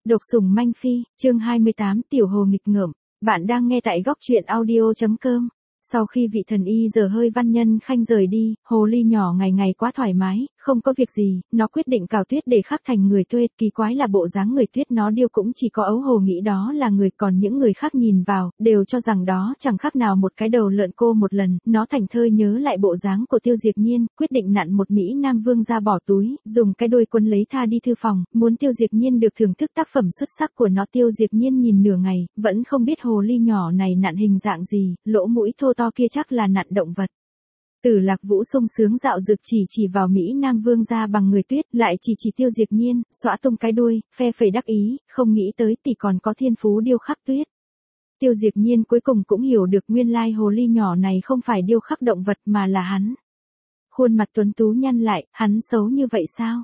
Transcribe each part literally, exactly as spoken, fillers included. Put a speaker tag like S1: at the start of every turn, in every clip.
S1: Độc sủng manh phi, chương hai mươi tám Tiểu Hồ nghịch ngợm. Bạn đang nghe tại góc truyện audio.com. Sau khi vị thần y giờ hơi văn nhân khanh rời đi, hồ ly nhỏ ngày ngày quá thoải mái, không có việc gì, nó quyết định cào tuyết để khắc thành người Tuyết. Kỳ quái là bộ dáng người Tuyết nó điêu cũng chỉ có ấu hồ nghĩ đó là người, còn những người khác nhìn vào, đều cho rằng đó chẳng khác nào một cái đầu lợn cô một lần. Nó thành thơi nhớ lại bộ dáng của Tiêu Diệp Nhiên, quyết định nặn một Mỹ Nam vương ra bỏ túi, dùng cái đuôi quấn lấy tha đi thư phòng, muốn Tiêu Diệp Nhiên được thưởng thức tác phẩm xuất sắc của nó. Tiêu Diệp Nhiên nhìn nửa ngày, vẫn không biết hồ ly nhỏ này nặn hình dạng gì, lỗ mũi thô to kia chắc là nặn động vật. Tử Lạc Vũ sung sướng dạo dực chỉ chỉ vào Mỹ Nam vương ra bằng người Tuyết, lại chỉ chỉ Tiêu Diệp Nhiên, xõa tung cái đuôi, phe phẩy đắc ý, không nghĩ tới tỷ còn có thiên phú điêu khắc tuyết. Tiêu Diệp Nhiên cuối cùng cũng hiểu được nguyên lai hồ ly nhỏ này không phải điêu khắc động vật mà là hắn. Khuôn mặt tuấn tú nhăn lại, hắn xấu như vậy sao?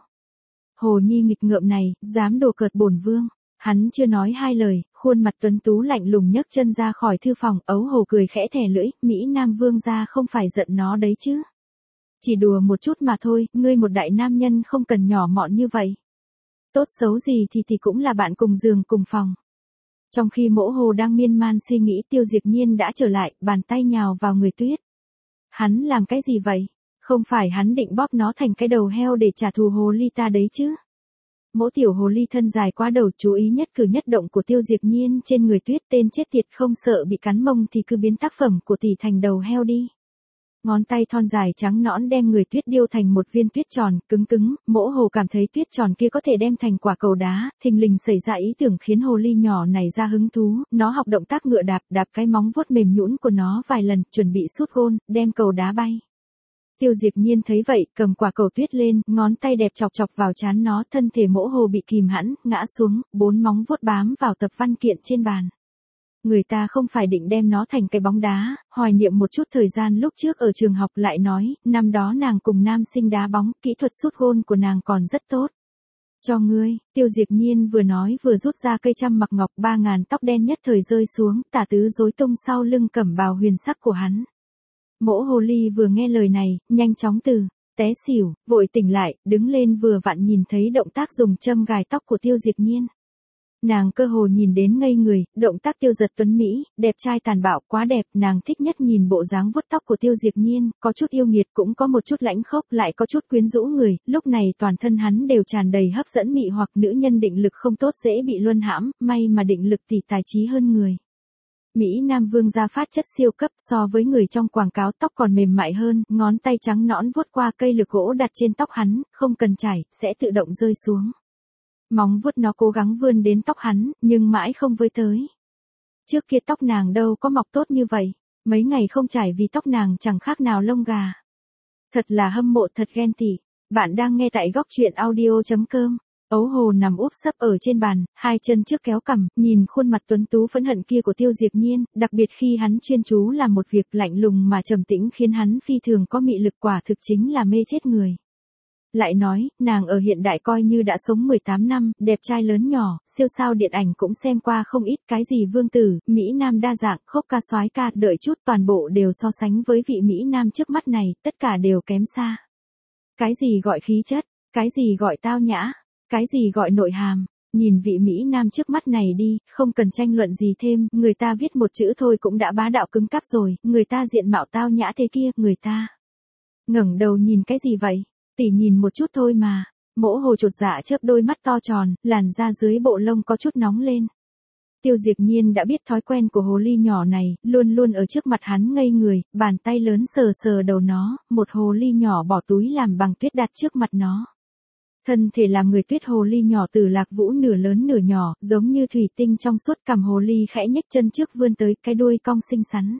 S1: Hồ nhi nghịch ngợm này, dám đùa cợt bổn vương. Hắn chưa nói hai lời, khuôn mặt tuấn tú lạnh lùng nhấc chân ra khỏi thư phòng, ấu hồ cười khẽ thè lưỡi, Mỹ Nam vương gia không phải giận nó đấy chứ. Chỉ đùa một chút mà thôi, ngươi một đại nam nhân không cần nhỏ mọn như vậy. Tốt xấu gì thì thì cũng là bạn cùng giường cùng phòng. Trong khi Mỗ Hồ đang miên man suy nghĩ, Tiêu Diệp Nhiên đã trở lại, bàn tay nhào vào người Tuyết. Hắn làm cái gì vậy? Không phải hắn định bóp nó thành cái đầu heo để trả thù hồ ly ta đấy chứ? Mỗ tiểu hồ ly thân dài quá đầu, chú ý nhất cử nhất động của Tiêu Diệp Nhiên trên người Tuyết. Tên chết tiệt không sợ bị cắn mông thì cứ biến tác phẩm của tỷ thành đầu heo đi. Ngón tay thon dài trắng nõn đem người Tuyết điêu thành một viên tuyết tròn, cứng cứng. Mỗ Hồ cảm thấy tuyết tròn kia có thể đem thành quả cầu đá, thình lình xảy ra ý tưởng khiến hồ ly nhỏ này ra hứng thú. Nó học động tác ngựa đạp, đạp cái móng vuốt mềm nhũn của nó vài lần, chuẩn bị sút gôn, đem cầu đá bay. Tiêu Diệp Nhiên thấy vậy, cầm quả cầu tuyết lên, ngón tay đẹp chọc chọc vào trán nó, thân thể Mỗ Hồ bị kìm hãm, ngã xuống, bốn móng vuốt bám vào tập văn kiện trên bàn. Người ta không phải định đem nó thành cái bóng đá, hoài niệm một chút thời gian lúc trước ở trường học, lại nói, năm đó nàng cùng nam sinh đá bóng, kỹ thuật sút gôn của nàng còn rất tốt. Cho ngươi, Tiêu Diệp Nhiên vừa nói vừa rút ra cây trăm mặc ngọc, ba ngàn tóc đen nhất thời rơi xuống, tả tứ rối tung sau lưng cẩm bào huyền sắc của hắn. Mỗ hồ ly vừa nghe lời này, nhanh chóng từ té xỉu, vội tỉnh lại, đứng lên vừa vặn nhìn thấy động tác dùng châm gài tóc của Tiêu Diệp Nhiên. Nàng cơ hồ nhìn đến ngây người, động tác tiêu giật tuấn Mỹ, đẹp trai tàn bạo, quá đẹp. Nàng thích nhất nhìn bộ dáng vuốt tóc của Tiêu Diệp Nhiên, có chút yêu nghiệt cũng có một chút lãnh khốc, lại có chút quyến rũ người. Lúc này toàn thân hắn đều tràn đầy hấp dẫn mị hoặc, nữ nhân định lực không tốt dễ bị luân hãm, may mà định lực tỷ tài trí hơn người. Mỹ Nam vương gia phát chất siêu cấp, so với người trong quảng cáo tóc còn mềm mại hơn, ngón tay trắng nõn vuốt qua cây lược gỗ đặt trên tóc hắn, không cần chải, sẽ tự động rơi xuống. Móng vuốt nó cố gắng vươn đến tóc hắn, nhưng mãi không với tới. Trước kia tóc nàng đâu có mọc tốt như vậy, mấy ngày không chải vì tóc nàng chẳng khác nào lông gà. Thật là hâm mộ, thật ghen tị. Bạn đang nghe tại góc truyện audio.com. Ấu hồ nằm úp sấp ở trên bàn, hai chân trước kéo cằm, nhìn khuôn mặt tuấn tú phẫn hận kia của Tiêu Diệp Nhiên, đặc biệt khi hắn chuyên chú làm một việc lạnh lùng mà trầm tĩnh khiến hắn phi thường có mị lực, quả thực chính là mê chết người. Lại nói, nàng ở hiện đại coi như đã sống mười tám năm, đẹp trai lớn nhỏ, siêu sao điện ảnh cũng xem qua không ít, cái gì vương tử, Mỹ Nam đa dạng, khốc ca soái ca, đợi chút toàn bộ đều so sánh với vị Mỹ Nam trước mắt này, tất cả đều kém xa. Cái gì gọi khí chất, cái gì gọi tao nhã, cái gì gọi nội hàm, nhìn vị Mỹ Nam trước mắt này đi, không cần tranh luận gì thêm, người ta viết một chữ thôi cũng đã bá đạo cứng cáp rồi, người ta diện mạo tao nhã thế kia, người ta ngẩng đầu nhìn cái gì vậy? Tỷ nhìn một chút thôi mà. Mỗ Hồ chột dạ chớp đôi mắt to tròn, làn da dưới bộ lông có chút nóng lên. Tiêu Diệp Nhiên đã biết thói quen của hồ ly nhỏ này, luôn luôn ở trước mặt hắn ngây người, bàn tay lớn sờ sờ đầu nó, một hồ ly nhỏ bỏ túi làm bằng tuyết đặt trước mặt nó. Thân thể làm người Tuyết hồ ly nhỏ Tử Lạc Vũ nửa lớn nửa nhỏ, giống như thủy tinh trong suốt, cằm hồ ly khẽ nhếch chân trước vươn tới, cái đuôi cong xinh xắn.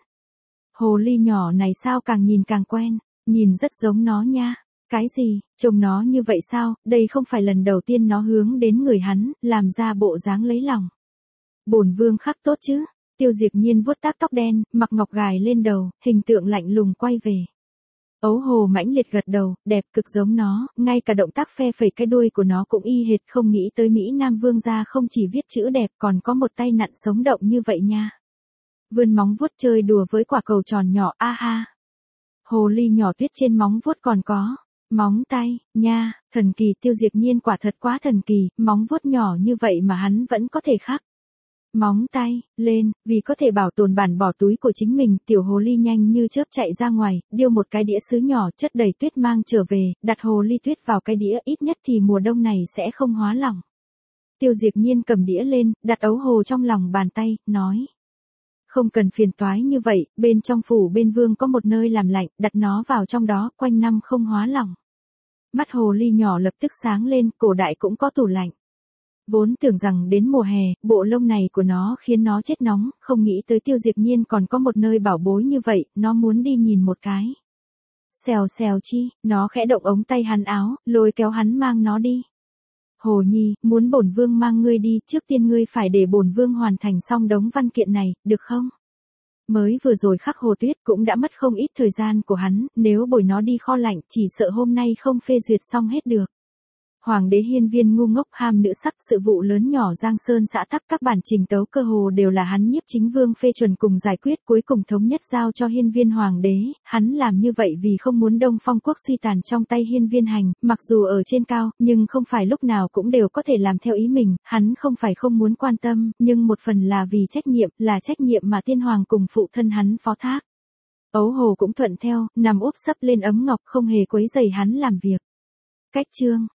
S1: Hồ ly nhỏ này sao càng nhìn càng quen, nhìn rất giống nó nha. Cái gì, trông nó như vậy sao, đây không phải lần đầu tiên nó hướng đến người hắn, làm ra bộ dáng lấy lòng. Bổn vương khắc tốt chứ? Tiêu Diệp Nhiên vuốt táp tóc đen, mặc ngọc gài lên đầu, hình tượng lạnh lùng quay về. Ấu hồ mãnh liệt gật đầu, đẹp cực giống nó, ngay cả động tác phe phẩy cái đuôi của nó cũng y hệt, không nghĩ tới Mỹ Nam vương gia không chỉ viết chữ đẹp còn có một tay nặn sống động như vậy nha. Vươn móng vuốt chơi đùa với quả cầu tròn nhỏ, a ha. Hồ ly nhỏ Tuyết trên móng vuốt còn có Móng tay, nha, thần kỳ, Tiêu Diệp Nhiên quả thật quá thần kỳ, móng vuốt nhỏ như vậy mà hắn vẫn có thể khắc. Móng tay, lên, vì có thể bảo tồn bản bỏ túi của chính mình, tiểu hồ ly nhanh như chớp chạy ra ngoài, điêu một cái đĩa sứ nhỏ chất đầy tuyết mang trở về, đặt hồ ly tuyết vào cái đĩa, ít nhất thì mùa đông này sẽ không hóa lỏng. Tiêu Diệp Nhiên cầm đĩa lên, đặt ấu hồ trong lòng bàn tay, nói. Không cần phiền toái như vậy, bên trong phủ bên vương có một nơi làm lạnh, đặt nó vào trong đó, quanh năm không hóa lỏng. Mắt hồ ly nhỏ lập tức sáng lên, cổ đại cũng có tủ lạnh. Vốn tưởng rằng đến mùa hè, bộ lông này của nó khiến nó chết nóng, không nghĩ tới Tiêu Diệp Nhiên còn có một nơi bảo bối như vậy, nó muốn đi nhìn một cái. Xèo xèo chi, nó khẽ động ống tay hắn áo, lôi kéo hắn mang nó đi. Hồ Nhi, muốn bổn vương mang ngươi đi, trước tiên ngươi phải để bổn vương hoàn thành xong đống văn kiện này, được không? Mới vừa rồi khắc hồ tuyết cũng đã mất không ít thời gian của hắn, nếu bồi nó đi kho lạnh chỉ sợ hôm nay không phê duyệt xong hết được. Hoàng đế hiên viên ngu ngốc ham nữ sắc, sự vụ lớn nhỏ Giang Sơn xã tắc, các bản trình tấu cơ hồ đều là hắn nhiếp chính vương phê chuẩn cùng giải quyết, cuối cùng thống nhất giao cho hiên viên hoàng đế. Hắn làm như vậy vì không muốn Đông Phong quốc suy tàn trong tay hiên viên hành, mặc dù ở trên cao, nhưng không phải lúc nào cũng đều có thể làm theo ý mình, hắn không phải không muốn quan tâm, nhưng một phần là vì trách nhiệm, là trách nhiệm mà tiên hoàng cùng phụ thân hắn phó thác. Ấu hồ cũng thuận theo, nằm úp sấp lên ấm ngọc, không hề quấy rầy hắn làm việc. Cách chương